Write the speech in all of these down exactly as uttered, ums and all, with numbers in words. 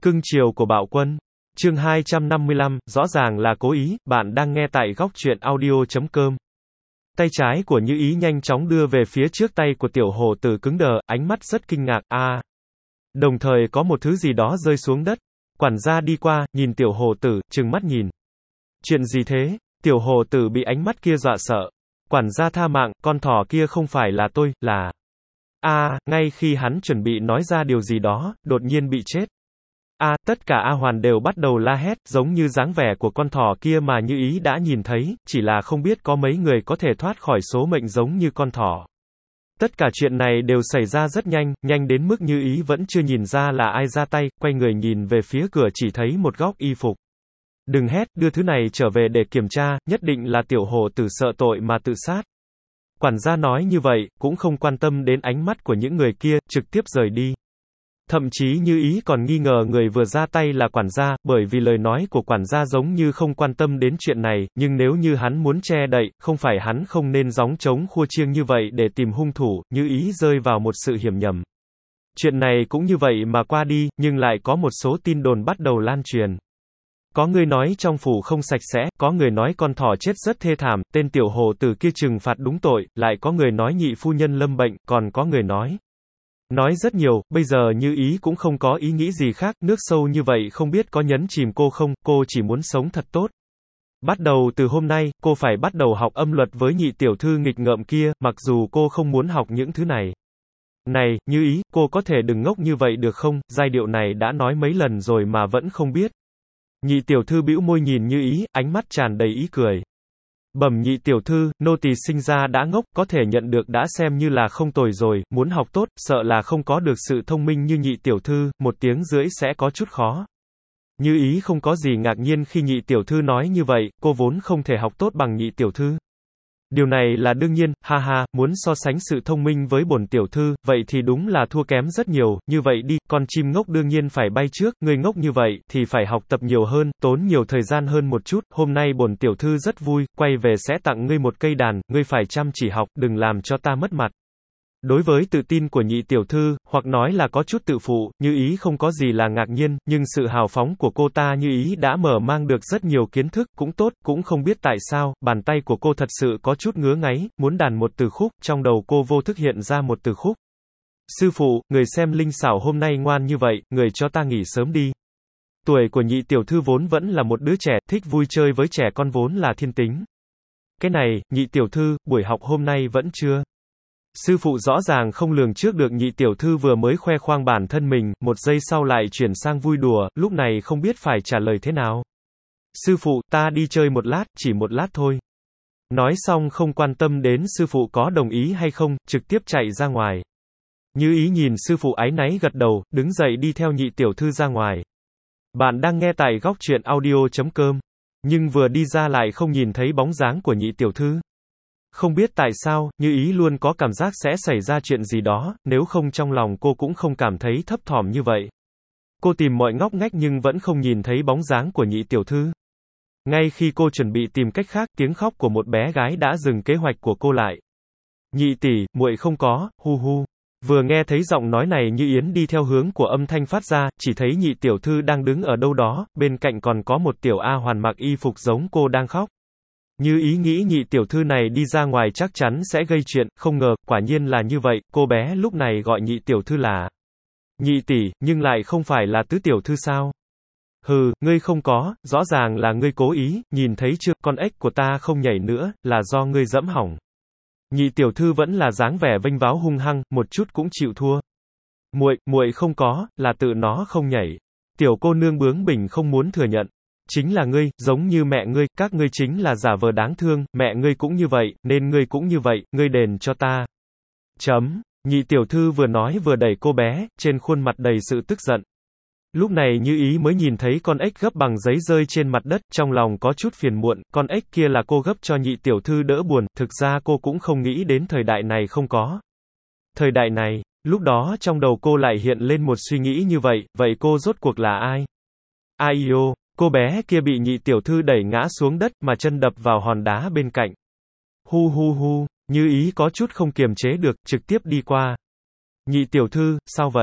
Cưng chiều của Bạo Quân. Chương hai trăm năm mươi lăm, rõ ràng là cố ý, bạn đang nghe tại góc truyện audio chấm com. Tay trái của Như Ý nhanh chóng đưa về phía trước tay của tiểu hổ tử cứng đờ, ánh mắt rất kinh ngạc, a. À. Đồng thời có một thứ gì đó rơi xuống đất. Quản gia đi qua, nhìn tiểu hổ tử, trừng mắt nhìn. Chuyện gì thế? Tiểu hổ tử bị ánh mắt kia dọa sợ. Quản gia tha mạng, con thỏ kia không phải là tôi, là... A, à, ngay khi hắn chuẩn bị nói ra điều gì đó, đột nhiên bị chết. A, à, tất cả A Hoàn đều bắt đầu la hét, giống như dáng vẻ của con thỏ kia mà Như Ý đã nhìn thấy, chỉ là không biết có mấy người có thể thoát khỏi số mệnh giống như con thỏ. Tất cả chuyện này đều xảy ra rất nhanh, nhanh đến mức Như Ý vẫn chưa nhìn ra là ai ra tay, quay người nhìn về phía cửa chỉ thấy một góc y phục. Đừng hét, đưa thứ này trở về để kiểm tra, nhất định là tiểu hổ tử sợ tội mà tự sát. Quản gia nói như vậy, cũng không quan tâm đến ánh mắt của những người kia, trực tiếp rời đi. Thậm chí Như Ý còn nghi ngờ người vừa ra tay là quản gia, bởi vì lời nói của quản gia giống như không quan tâm đến chuyện này, nhưng nếu như hắn muốn che đậy, không phải hắn không nên gióng trống khua chiêng như vậy để tìm hung thủ, Như Ý rơi vào một sự hiểu nhầm. Chuyện này cũng như vậy mà qua đi, nhưng lại có một số tin đồn bắt đầu lan truyền. Có người nói trong phủ không sạch sẽ, có người nói con thỏ chết rất thê thảm, tên tiểu hổ tử kia trừng phạt đúng tội, lại có người nói nhị phu nhân lâm bệnh, còn có người nói. Nói rất nhiều, bây giờ Như Ý cũng không có ý nghĩ gì khác, nước sâu như vậy không biết có nhấn chìm cô không, cô chỉ muốn sống thật tốt. Bắt đầu từ hôm nay, cô phải bắt đầu học âm luật với nhị tiểu thư nghịch ngợm kia, mặc dù cô không muốn học những thứ này. Này, Như Ý, cô có thể đừng ngốc như vậy được không, giai điệu này đã nói mấy lần rồi mà vẫn không biết. Nhị tiểu thư bĩu môi nhìn Như Ý, ánh mắt tràn đầy ý cười. Bẩm nhị tiểu thư, nô tỳ sinh ra đã ngốc, có thể nhận được đã xem như là không tồi rồi, muốn học tốt, sợ là không có được sự thông minh như nhị tiểu thư, một tiếng rưỡi sẽ có chút khó. Như Ý không có gì ngạc nhiên khi nhị tiểu thư nói như vậy, cô vốn không thể học tốt bằng nhị tiểu thư. Điều này là đương nhiên, ha ha, muốn so sánh sự thông minh với bổn tiểu thư, vậy thì đúng là thua kém rất nhiều, như vậy đi, con chim ngốc đương nhiên phải bay trước, người ngốc như vậy, thì phải học tập nhiều hơn, tốn nhiều thời gian hơn một chút, hôm nay bổn tiểu thư rất vui, quay về sẽ tặng ngươi một cây đàn, ngươi phải chăm chỉ học, đừng làm cho ta mất mặt. Đối với tự tin của nhị tiểu thư, hoặc nói là có chút tự phụ, Như Ý không có gì là ngạc nhiên, nhưng sự hào phóng của cô ta Như Ý đã mở mang được rất nhiều kiến thức, cũng tốt, cũng không biết tại sao, bàn tay của cô thật sự có chút ngứa ngáy, muốn đàn một từ khúc, trong đầu cô vô thức hiện ra một từ khúc. Sư phụ, người xem Linh Xảo hôm nay ngoan như vậy, người cho ta nghỉ sớm đi. Tuổi của nhị tiểu thư vốn vẫn là một đứa trẻ, thích vui chơi với trẻ con vốn là thiên tính. Cái này, nhị tiểu thư, buổi học hôm nay vẫn chưa. Sư phụ rõ ràng không lường trước được nhị tiểu thư vừa mới khoe khoang bản thân mình, một giây sau lại chuyển sang vui đùa, lúc này không biết phải trả lời thế nào. Sư phụ, ta đi chơi một lát, chỉ một lát thôi. Nói xong không quan tâm đến sư phụ có đồng ý hay không, trực tiếp chạy ra ngoài. Như Ý nhìn sư phụ áy náy gật đầu, đứng dậy đi theo nhị tiểu thư ra ngoài. Bạn đang nghe tại góc truyện audio chấm com, nhưng vừa đi ra lại không nhìn thấy bóng dáng của nhị tiểu thư. Không biết tại sao, Như Ý luôn có cảm giác sẽ xảy ra chuyện gì đó, nếu không trong lòng cô cũng không cảm thấy thấp thỏm như vậy. Cô tìm mọi ngóc ngách nhưng vẫn không nhìn thấy bóng dáng của nhị tiểu thư. Ngay khi cô chuẩn bị tìm cách khác, tiếng khóc của một bé gái đã dừng kế hoạch của cô lại. Nhị tỷ, muội không có, hu hu. Vừa nghe thấy giọng nói này Như Yến đi theo hướng của âm thanh phát ra, chỉ thấy nhị tiểu thư đang đứng ở đâu đó, bên cạnh còn có một tiểu A Hoàn mặc y phục giống cô đang khóc. Như Ý nghĩ nhị tiểu thư này đi ra ngoài chắc chắn sẽ gây chuyện, không ngờ, quả nhiên là như vậy, cô bé lúc này gọi nhị tiểu thư là nhị tỷ, nhưng lại không phải là tứ tiểu thư sao? Hừ, ngươi không có, rõ ràng là ngươi cố ý, nhìn thấy chưa, con ếch của ta không nhảy nữa, là do ngươi dẫm hỏng. Nhị tiểu thư vẫn là dáng vẻ vênh váo hung hăng, một chút cũng chịu thua. Muội, muội không có, là tự nó không nhảy. Tiểu cô nương bướng bỉnh không muốn thừa nhận. Chính là ngươi, giống như mẹ ngươi, các ngươi chính là giả vờ đáng thương, mẹ ngươi cũng như vậy, nên ngươi cũng như vậy, ngươi đền cho ta. Chấm. Nhị tiểu thư vừa nói vừa đẩy cô bé, trên khuôn mặt đầy sự tức giận. Lúc này Như Ý mới nhìn thấy con ếch gấp bằng giấy rơi trên mặt đất, trong lòng có chút phiền muộn, con ếch kia là cô gấp cho nhị tiểu thư đỡ buồn, thực ra cô cũng không nghĩ đến thời đại này không có. Thời đại này, lúc đó trong đầu cô lại hiện lên một suy nghĩ như vậy, vậy cô rốt cuộc là ai? Ai yêu? Cô bé kia bị nhị tiểu thư đẩy ngã xuống đất mà chân đập vào hòn đá bên cạnh. Hu hu hu, Như Ý có chút không kiềm chế được, trực tiếp đi qua. Nhị tiểu thư, sao vậy?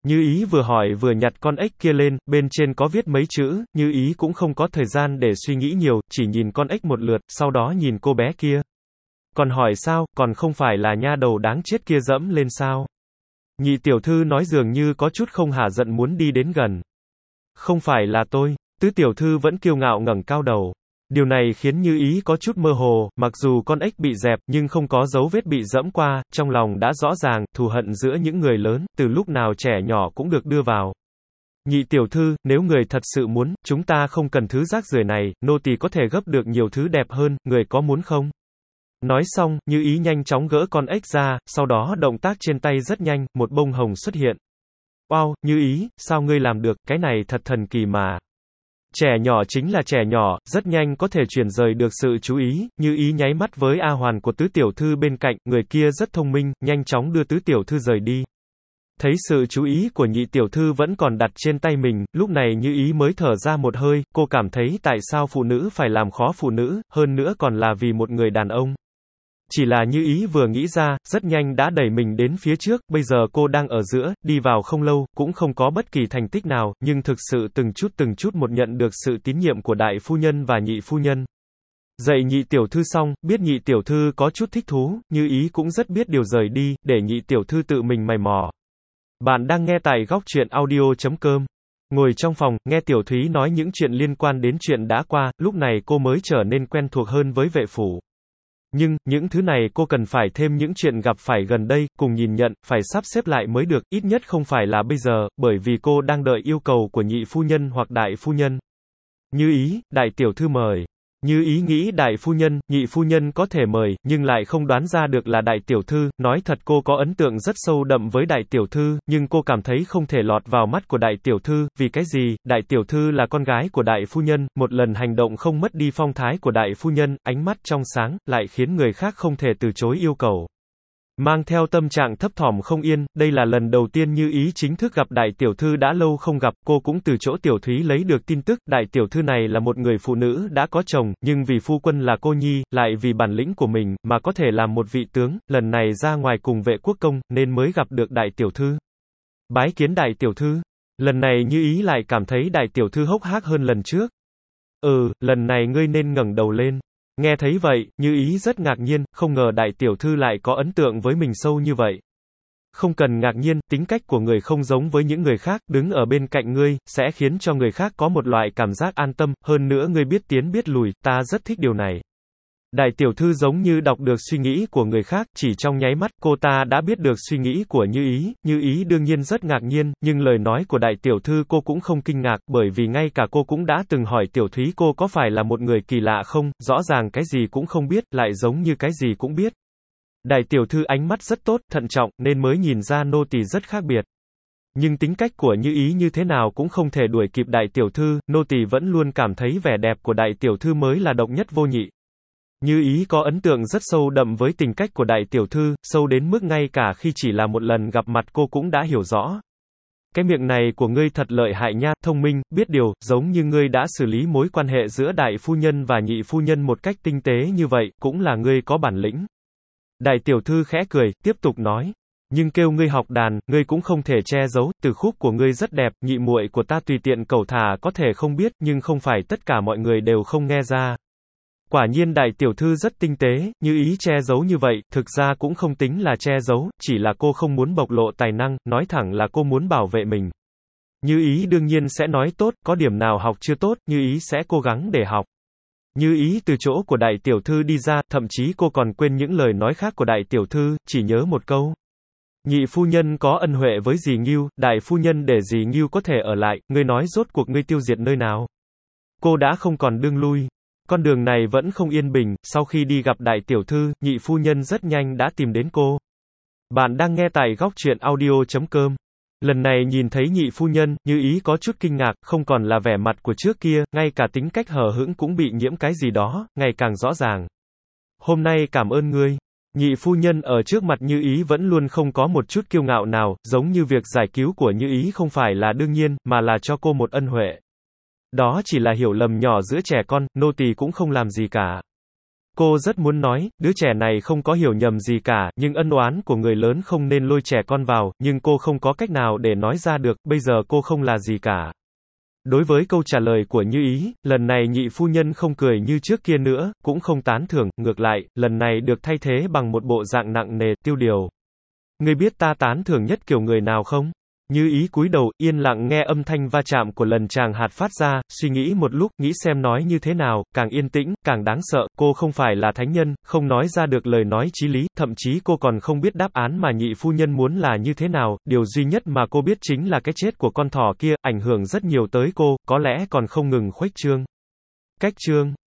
Như ý vừa hỏi vừa nhặt con ếch kia lên, bên trên có viết mấy chữ, Như ý cũng không có thời gian để suy nghĩ nhiều, chỉ nhìn con ếch một lượt, sau đó nhìn cô bé kia. Còn hỏi sao, còn không phải là nha đầu đáng chết kia dẫm lên sao? Nhị tiểu thư nói dường như có chút không hả giận muốn đi đến gần. Không phải là tôi, tứ tiểu thư vẫn kiêu ngạo ngẩng cao đầu. Điều này khiến Như ý có chút mơ hồ, mặc dù con ếch bị dẹp, nhưng không có dấu vết bị dẫm qua, trong lòng đã rõ ràng, thù hận giữa những người lớn, từ lúc nào trẻ nhỏ cũng được đưa vào. Nhị tiểu thư, nếu người thật sự muốn, chúng ta không cần thứ rác rưởi này, nô tỳ có thể gấp được nhiều thứ đẹp hơn, người có muốn không? Nói xong, Như ý nhanh chóng gỡ con ếch ra, sau đó động tác trên tay rất nhanh, một bông hồng xuất hiện. Wow, Như ý, sao ngươi làm được, cái này thật thần kỳ mà. Trẻ nhỏ chính là trẻ nhỏ, rất nhanh có thể chuyển rời được sự chú ý, Như ý nháy mắt với A Hoàn của tứ tiểu thư bên cạnh, người kia rất thông minh, nhanh chóng đưa tứ tiểu thư rời đi. Thấy sự chú ý của nhị tiểu thư vẫn còn đặt trên tay mình, lúc này Như ý mới thở ra một hơi, cô cảm thấy tại sao phụ nữ phải làm khó phụ nữ, hơn nữa còn là vì một người đàn ông. Chỉ là Như ý vừa nghĩ ra, rất nhanh đã đẩy mình đến phía trước, bây giờ cô đang ở giữa, đi vào không lâu, cũng không có bất kỳ thành tích nào, nhưng thực sự từng chút từng chút một nhận được sự tín nhiệm của đại phu nhân và nhị phu nhân. Dạy nhị tiểu thư xong, biết nhị tiểu thư có chút thích thú, Như ý cũng rất biết điều rời đi, để nhị tiểu thư tự mình mày mò. Bạn đang nghe tại góc truyện audio chấm com. Ngồi trong phòng, nghe Tiểu Thúy nói những chuyện liên quan đến chuyện đã qua, lúc này cô mới trở nên quen thuộc hơn với vệ phủ. Nhưng, những thứ này cô cần phải thêm những chuyện gặp phải gần đây, cùng nhìn nhận, phải sắp xếp lại mới được, ít nhất không phải là bây giờ, bởi vì cô đang đợi yêu cầu của nhị phu nhân hoặc đại phu nhân. Như ý, đại tiểu thư mời. Như ý nghĩ đại phu nhân, nhị phu nhân có thể mời, nhưng lại không đoán ra được là đại tiểu thư, nói thật cô có ấn tượng rất sâu đậm với đại tiểu thư, nhưng cô cảm thấy không thể lọt vào mắt của đại tiểu thư, vì cái gì, đại tiểu thư là con gái của đại phu nhân, một lần hành động không mất đi phong thái của đại phu nhân, ánh mắt trong sáng, lại khiến người khác không thể từ chối yêu cầu. Mang theo tâm trạng thấp thỏm không yên, đây là lần đầu tiên Như ý chính thức gặp đại tiểu thư đã lâu không gặp, cô cũng từ chỗ Tiểu Thúy lấy được tin tức, đại tiểu thư này là một người phụ nữ đã có chồng, nhưng vì phu quân là cô nhi, lại vì bản lĩnh của mình, mà có thể làm một vị tướng, lần này ra ngoài cùng vệ quốc công, nên mới gặp được đại tiểu thư. Bái kiến đại tiểu thư. Lần này Như ý lại cảm thấy đại tiểu thư hốc hác hơn lần trước. Ừ, lần này ngươi nên ngẩng đầu lên. Nghe thấy vậy, Như ý rất ngạc nhiên, không ngờ đại tiểu thư lại có ấn tượng với mình sâu như vậy. Không cần ngạc nhiên, tính cách của người không giống với những người khác, đứng ở bên cạnh ngươi, sẽ khiến cho người khác có một loại cảm giác an tâm, hơn nữa ngươi biết tiến biết lùi, ta rất thích điều này. Đại tiểu thư giống như đọc được suy nghĩ của người khác, chỉ trong nháy mắt, cô ta đã biết được suy nghĩ của Như ý, Như ý đương nhiên rất ngạc nhiên, nhưng lời nói của đại tiểu thư cô cũng không kinh ngạc, bởi vì ngay cả cô cũng đã từng hỏi Tiểu Thúy cô có phải là một người kỳ lạ không, rõ ràng cái gì cũng không biết, lại giống như cái gì cũng biết. Đại tiểu thư ánh mắt rất tốt, thận trọng, nên mới nhìn ra nô tỳ rất khác biệt. Nhưng tính cách của Như ý như thế nào cũng không thể đuổi kịp đại tiểu thư, nô tỳ vẫn luôn cảm thấy vẻ đẹp của đại tiểu thư mới là độc nhất vô nhị. Như ý có ấn tượng rất sâu đậm với tình cách của đại tiểu thư, sâu đến mức ngay cả khi chỉ là một lần gặp mặt cô cũng đã hiểu rõ. Cái miệng này của ngươi thật lợi hại nha, thông minh, biết điều, giống như ngươi đã xử lý mối quan hệ giữa đại phu nhân và nhị phu nhân một cách tinh tế như vậy, cũng là ngươi có bản lĩnh. Đại tiểu thư khẽ cười, tiếp tục nói. Nhưng kêu ngươi học đàn, ngươi cũng không thể che giấu, từ khúc của ngươi rất đẹp, nhị muội của ta tùy tiện cẩu thả có thể không biết, nhưng không phải tất cả mọi người đều không nghe ra. Quả nhiên đại tiểu thư rất tinh tế, Như ý che giấu như vậy, thực ra cũng không tính là che giấu, chỉ là cô không muốn bộc lộ tài năng, nói thẳng là cô muốn bảo vệ mình. Như ý đương nhiên sẽ nói tốt, có điểm nào học chưa tốt, Như ý sẽ cố gắng để học. Như ý từ chỗ của đại tiểu thư đi ra, thậm chí cô còn quên những lời nói khác của đại tiểu thư, chỉ nhớ một câu. Nhị phu nhân có ân huệ với dì Ngưu, đại phu nhân để dì Ngưu có thể ở lại, ngươi nói rốt cuộc ngươi tiêu diệt nơi nào. Cô đã không còn đường lui. Con đường này vẫn không yên bình, sau khi đi gặp đại tiểu thư, nhị phu nhân rất nhanh đã tìm đến cô. Bạn đang nghe tại góc truyện audio chấm com. Lần này nhìn thấy nhị phu nhân, Như ý có chút kinh ngạc, không còn là vẻ mặt của trước kia, ngay cả tính cách hờ hững cũng bị nhiễm cái gì đó, ngày càng rõ ràng. Hôm nay cảm ơn ngươi. Nhị phu nhân ở trước mặt Như ý vẫn luôn không có một chút kiêu ngạo nào, giống như việc giải cứu của Như ý không phải là đương nhiên, mà là cho cô một ân huệ. Đó chỉ là hiểu lầm nhỏ giữa trẻ con, nô tỳ cũng không làm gì cả. Cô rất muốn nói, đứa trẻ này không có hiểu nhầm gì cả, nhưng ân oán của người lớn không nên lôi trẻ con vào, nhưng cô không có cách nào để nói ra được, bây giờ cô không là gì cả. Đối với câu trả lời của Như Ý, lần này nhị phu nhân không cười như trước kia nữa, cũng không tán thưởng, ngược lại, lần này được thay thế bằng một bộ dạng nặng nề, tiêu điều. Ngươi biết ta tán thưởng nhất kiểu người nào không? Như Ý cúi đầu, yên lặng nghe âm thanh va chạm của lần chàng hạt phát ra, suy nghĩ một lúc, nghĩ xem nói như thế nào, càng yên tĩnh, càng đáng sợ, cô không phải là thánh nhân, không nói ra được lời nói chí lý, thậm chí cô còn không biết đáp án mà nhị phu nhân muốn là như thế nào, điều duy nhất mà cô biết chính là cái chết của con thỏ kia, ảnh hưởng rất nhiều tới cô, có lẽ còn không ngừng khuếch trương. Cách trương.